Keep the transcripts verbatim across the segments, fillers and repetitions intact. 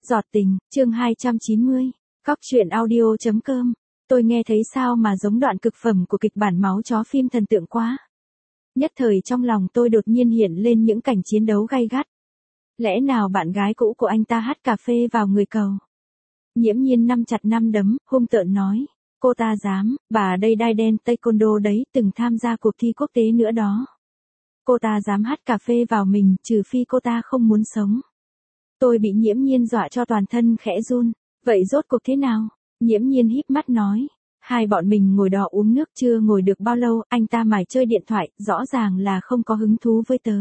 Giọt tình, chương hai trăm chín mươi. Cóc truyện audio chấm com. Tôi nghe thấy sao mà giống đoạn cực phẩm của kịch bản máu chó phim thần tượng quá. Nhất thời trong lòng tôi đột nhiên hiện lên những cảnh chiến đấu gay gắt. Lẽ nào bạn gái cũ của anh ta hắt cà phê vào người cầu? Nhiễm Nhiên nắm chặt nắm đấm, hung tợn nói. Cô ta dám, bà đây đai đen taekwondo đấy, từng tham gia cuộc thi quốc tế nữa đó. Cô ta dám hắt cà phê vào mình, trừ phi cô ta không muốn sống. Tôi bị Nhiễm Nhiên dọa cho toàn thân khẽ run. Vậy rốt cuộc thế nào? Nhiễm Nhiên híp mắt nói. Hai bọn mình ngồi đó uống nước chưa ngồi được bao lâu, anh ta mải chơi điện thoại, rõ ràng là không có hứng thú với tớ.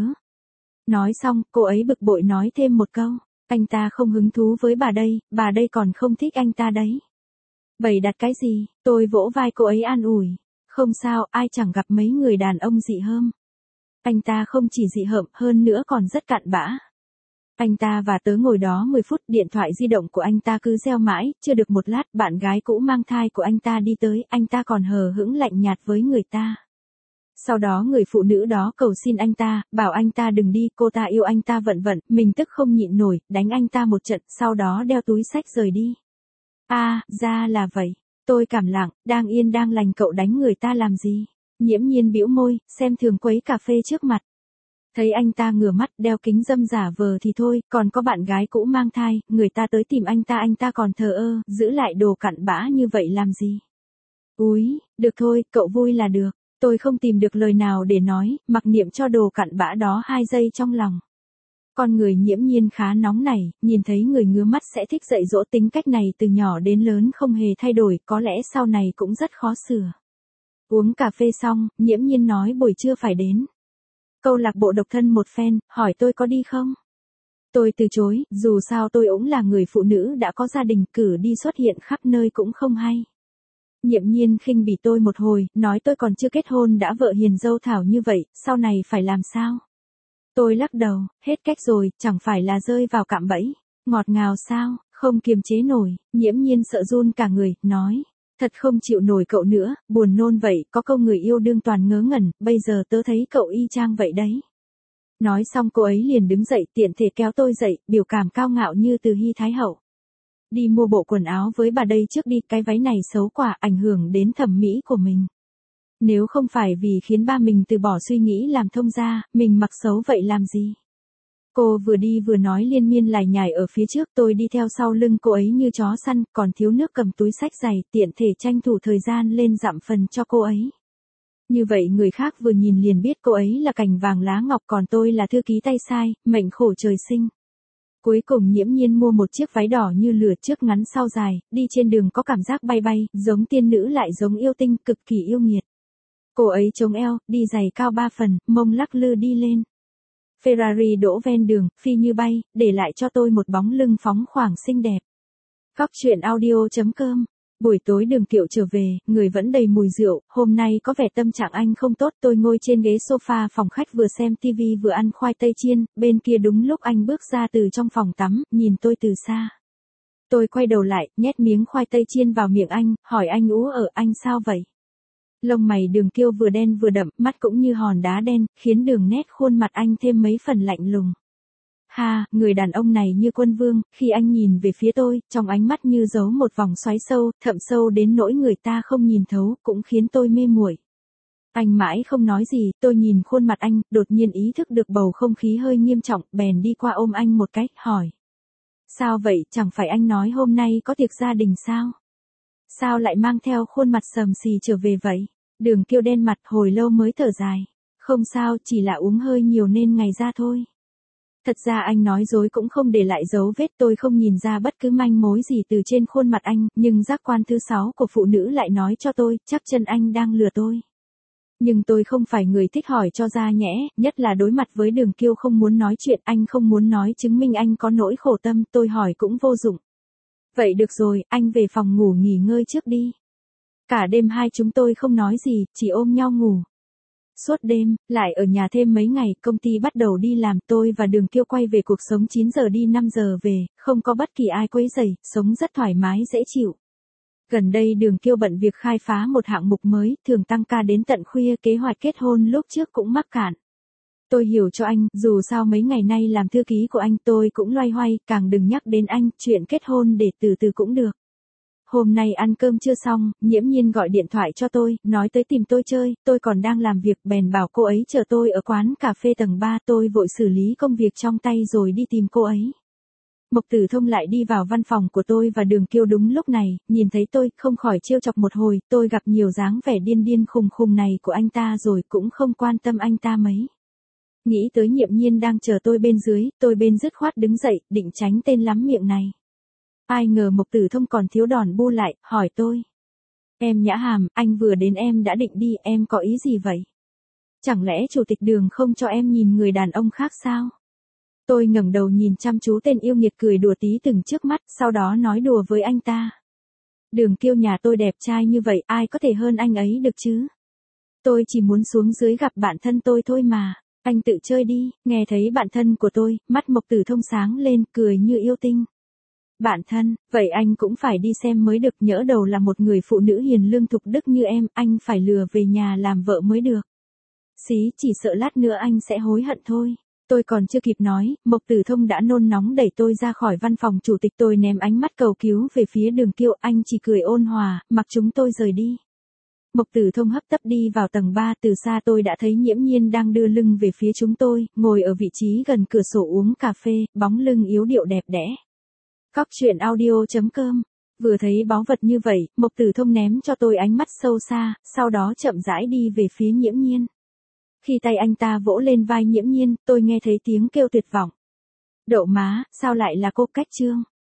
Nói xong, cô ấy bực bội nói thêm một câu. Anh ta không hứng thú với bà đây, bà đây còn không thích anh ta đấy. Bày đặt cái gì? Tôi vỗ vai cô ấy an ủi. Không sao, ai chẳng gặp mấy người đàn ông dị hợm. Anh ta không chỉ dị hợm, hơn nữa còn rất cặn bã. Anh ta và tớ ngồi đó mười phút, điện thoại di động của anh ta cứ reo mãi, chưa được một lát, bạn gái cũ mang thai của anh ta đi tới, anh ta còn hờ hững lạnh nhạt với người ta. Sau đó người phụ nữ đó cầu xin anh ta, bảo anh ta đừng đi, cô ta yêu anh ta vẩn vẩn, mình tức không nhịn nổi, đánh anh ta một trận, sau đó đeo túi xách rời đi. À, ra là vậy. Tôi cảm lặng, đang yên đang lành cậu đánh người ta làm gì? Nhiễm Nhiên bĩu môi, xem thường quấy cà phê trước mặt. Thấy anh ta ngửa mắt đeo kính râm giả vờ thì thôi, còn có bạn gái cũ mang thai, người ta tới tìm anh ta anh ta còn thờ ơ, giữ lại đồ cặn bã như vậy làm gì? Úi, được thôi, cậu vui là được. Tôi không tìm được lời nào để nói, mặc niệm cho đồ cặn bã đó hai giây trong lòng. Con người Nhiễm Nhiên khá nóng nảy, nhìn thấy người ngứa mắt sẽ thích dạy dỗ, tính cách này từ nhỏ đến lớn không hề thay đổi, có lẽ sau này cũng rất khó sửa. Uống cà phê xong, Nhiễm Nhiên nói buổi trưa phải đến câu lạc bộ độc thân một phen, hỏi tôi có đi không? Tôi từ chối, dù sao tôi cũng là người phụ nữ đã có gia đình, cử đi xuất hiện khắp nơi cũng không hay. Nhiễm Nhiên khinh bỉ tôi một hồi, nói tôi còn chưa kết hôn đã vợ hiền dâu thảo như vậy, sau này phải làm sao? Tôi lắc đầu, hết cách rồi, chẳng phải là rơi vào cạm bẫy. Ngọt ngào sao, không kiềm chế nổi, Nhiễm Nhiên sợ run cả người, nói. Thật không chịu nổi cậu nữa, buồn nôn vậy, có câu người yêu đương toàn ngớ ngẩn, bây giờ tớ thấy cậu y chang vậy đấy. Nói xong cô ấy liền đứng dậy, tiện thể kéo tôi dậy, biểu cảm cao ngạo như từ Hy Thái Hậu. Đi mua bộ quần áo với bà đây trước đi, cái váy này xấu quá, ảnh hưởng đến thẩm mỹ của mình. Nếu không phải vì khiến ba mình từ bỏ suy nghĩ làm thông gia, mình mặc xấu vậy làm gì? Cô vừa đi vừa nói liên miên lải nhải ở phía trước, tôi đi theo sau lưng cô ấy như chó săn, còn thiếu nước cầm túi xách giày, tiện thể tranh thủ thời gian lên dặm phần cho cô ấy. Như vậy người khác vừa nhìn liền biết cô ấy là cành vàng lá ngọc, còn tôi là thư ký tay sai, mệnh khổ trời sinh. Cuối cùng Nhiễm Nhiên mua một chiếc váy đỏ như lửa, trước ngắn sau dài, đi trên đường có cảm giác bay bay, giống tiên nữ lại giống yêu tinh, cực kỳ yêu nghiệt. Cô ấy chống eo, đi giày cao ba phần, mông lắc lư đi lên. Ferrari đỗ ven đường, phi như bay, để lại cho tôi một bóng lưng phóng khoáng xinh đẹp. Cóc truyện audio chấm com. Buổi tối Đường Kiệu trở về, người vẫn đầy mùi rượu, hôm nay có vẻ tâm trạng anh không tốt. Tôi ngồi trên ghế sofa phòng khách vừa xem tivi vừa ăn khoai tây chiên, bên kia đúng lúc anh bước ra từ trong phòng tắm, nhìn tôi từ xa. Tôi quay đầu lại, nhét miếng khoai tây chiên vào miệng anh, hỏi anh ú ở anh sao vậy? Lông mày Đường Kiêu vừa đen vừa đậm, mắt cũng như hòn đá đen, khiến đường nét khuôn mặt anh thêm mấy phần lạnh lùng. Ha, người đàn ông này như quân vương, khi anh nhìn về phía tôi, trong ánh mắt như giấu một vòng xoáy sâu, thậm sâu đến nỗi người ta không nhìn thấu, cũng khiến tôi mê muội. Anh mãi không nói gì, tôi nhìn khuôn mặt anh, đột nhiên ý thức được bầu không khí hơi nghiêm trọng, bèn đi qua ôm anh một cái, hỏi. Sao vậy, chẳng phải anh nói hôm nay có tiệc gia đình sao? Sao lại mang theo khuôn mặt sầm xì trở về vậy? Đường Kiêu đen mặt hồi lâu mới thở dài. Không sao, chỉ là uống hơi nhiều nên ngày ra thôi. Thật ra anh nói dối cũng không để lại dấu vết, tôi không nhìn ra bất cứ manh mối gì từ trên khuôn mặt anh, nhưng giác quan thứ sáu của phụ nữ lại nói cho tôi, chắc chân anh đang lừa tôi. Nhưng tôi không phải người thích hỏi cho ra nhẽ, nhất là đối mặt với Đường Kiêu không muốn nói chuyện, anh không muốn nói chứng minh anh có nỗi khổ tâm, tôi hỏi cũng vô dụng. Vậy được rồi, anh về phòng ngủ nghỉ ngơi trước đi. Cả đêm hai chúng tôi không nói gì, chỉ ôm nhau ngủ. Suốt đêm, lại ở nhà thêm mấy ngày, công ty bắt đầu đi làm, tôi và Đường Kiêu quay về cuộc sống chín giờ đi năm giờ về, không có bất kỳ ai quấy rầy, sống rất thoải mái dễ chịu. Gần đây Đường Kiêu bận việc khai phá một hạng mục mới, thường tăng ca đến tận khuya, kế hoạch kết hôn lúc trước cũng mắc cạn. Tôi hiểu cho anh, dù sao mấy ngày nay làm thư ký của anh tôi cũng loay hoay, càng đừng nhắc đến anh, chuyện kết hôn để từ từ cũng được. Hôm nay ăn cơm chưa xong, Nhiễm Nhiên gọi điện thoại cho tôi, nói tới tìm tôi chơi, tôi còn đang làm việc, bèn bảo cô ấy chờ tôi ở quán cà phê tầng ba, tôi vội xử lý công việc trong tay rồi đi tìm cô ấy. Mộc Tử Thông lại đi vào văn phòng của tôi và Đường Kiêu đúng lúc này, nhìn thấy tôi, không khỏi trêu chọc một hồi, tôi gặp nhiều dáng vẻ điên điên khùng khùng này của anh ta rồi cũng không quan tâm anh ta mấy. Nghĩ tới Nhiễm Nhiên đang chờ tôi bên dưới, tôi bên dứt khoát đứng dậy, định tránh tên lắm miệng này. Ai ngờ Mộc Tử Thông còn thiếu đòn bu lại, hỏi tôi. Em Nhã Hàm, anh vừa đến em đã định đi, em có ý gì vậy? Chẳng lẽ chủ tịch Đường không cho em nhìn người đàn ông khác sao? Tôi ngẩng đầu nhìn chăm chú tên yêu nghiệt cười đùa tí từng trước mắt, sau đó nói đùa với anh ta. Đường Kiêu nhà tôi đẹp trai như vậy, ai có thể hơn anh ấy được chứ? Tôi chỉ muốn xuống dưới gặp bạn thân tôi thôi mà, anh tự chơi đi. Nghe thấy bạn thân của tôi, mắt Mộc Tử Thông sáng lên, cười như yêu tinh. Bạn thân, vậy anh cũng phải đi xem mới được, nhỡ đầu là một người phụ nữ hiền lương thục đức như em, anh phải lừa về nhà làm vợ mới được. Xí, chỉ sợ lát nữa anh sẽ hối hận thôi. Tôi còn chưa kịp nói, Mộc Tử Thông đã nôn nóng đẩy tôi ra khỏi văn phòng chủ tịch. Tôi ném ánh mắt cầu cứu về phía Đường Kiêu, anh chỉ cười ôn hòa, mặc chúng tôi rời đi. Mộc Tử Thông hấp tấp đi vào tầng ba, từ xa tôi đã thấy Nhiễm Nhiên đang đưa lưng về phía chúng tôi, ngồi ở vị trí gần cửa sổ uống cà phê, bóng lưng yếu điệu đẹp đẽ. Cóc truyện audio chấm com. Vừa thấy báu vật như vậy, Mộc Tử Thông ném cho tôi ánh mắt sâu xa, sau đó chậm rãi đi về phía Nhiễm Nhiên. Khi tay anh ta vỗ lên vai Nhiễm Nhiên, tôi nghe thấy tiếng kêu tuyệt vọng. Đậu má, sao lại là cô Cách Trương?